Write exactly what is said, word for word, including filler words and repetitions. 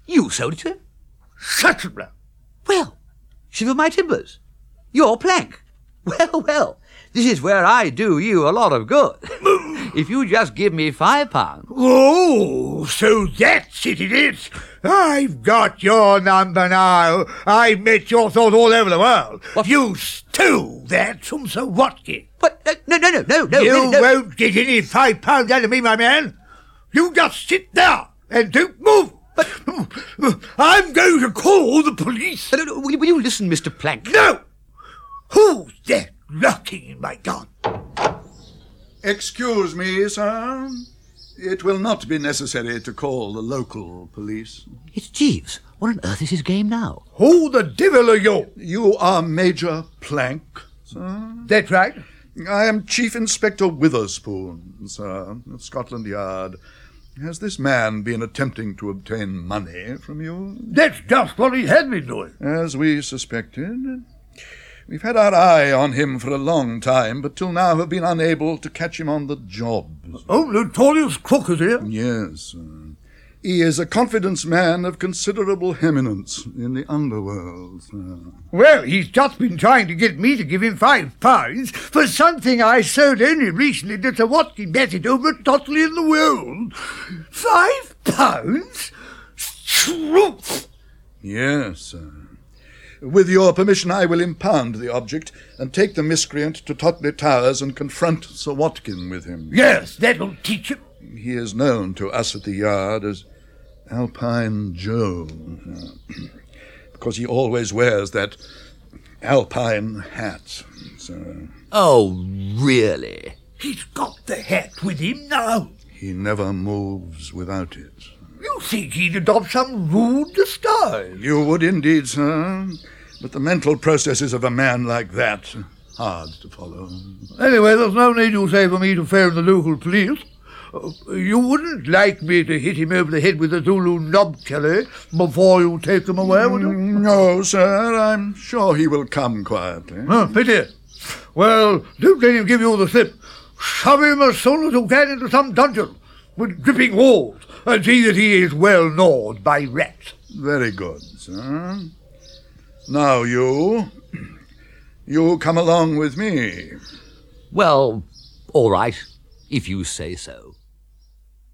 You sold it to him? Certainly. Well, shiver my timbers. You're Plank. Well, well, this is where I do you a lot of good. If you just give me five pounds. Oh, so that's it, is it? I've got your number now. I've met your thought all over the world. What? You stole that from Sir Watkin. But, uh, no, no, no, no, no. You no, no. won't get any five pounds out of me, my man. You just sit there and don't move. But I'm going to call the police. Uh, will, will you listen, Mister Plank? No! Who's that knocking in my garden? Excuse me, sir. It will not be necessary to call the local police. It's Jeeves. What on earth is his game now? Who the devil are you? You are Major Plank, sir? That's right. I am Chief Inspector Witherspoon, sir, of Scotland Yard. Has this man been attempting to obtain money from you? That's just what he had been doing. As we suspected. We've had our eye on him for a long time, but till now have been unable to catch him on the job. Oh, notorious crook, is he? Yes, sir. He is a confidence man of considerable eminence in the underworld, sir. Well, he's just been trying to get me to give him five pounds for something I sold only recently to Sir Watkin Bassett over at Totley in the World. Five pounds? Truth! Yes, sir. With your permission, I will impound the object and take the miscreant to Totley Towers and confront Sir Watkin with him. Yes, that'll teach him. He is known to us at the Yard as Alpine Joe, because he always wears that alpine hat. So Oh, really? He's got the hat with him now. he never moves without it. You think he'd adopt some rude disguise? You would indeed, sir, but the mental processes of a man like that are hard to follow. Anyway, there's no need, you say, for me to phone the local police. Uh, you wouldn't like me to hit him over the head with a Zulu knob, Kelly, before you take him away, would you? No, sir, I'm sure he will come quietly. Oh, pity. Well, don't let him give you the slip. Shove him as soon as you can into some dungeon with dripping walls and see that he is well gnawed by rats. Very good, sir. Now you, you come along with me. Well, all right, if you say so.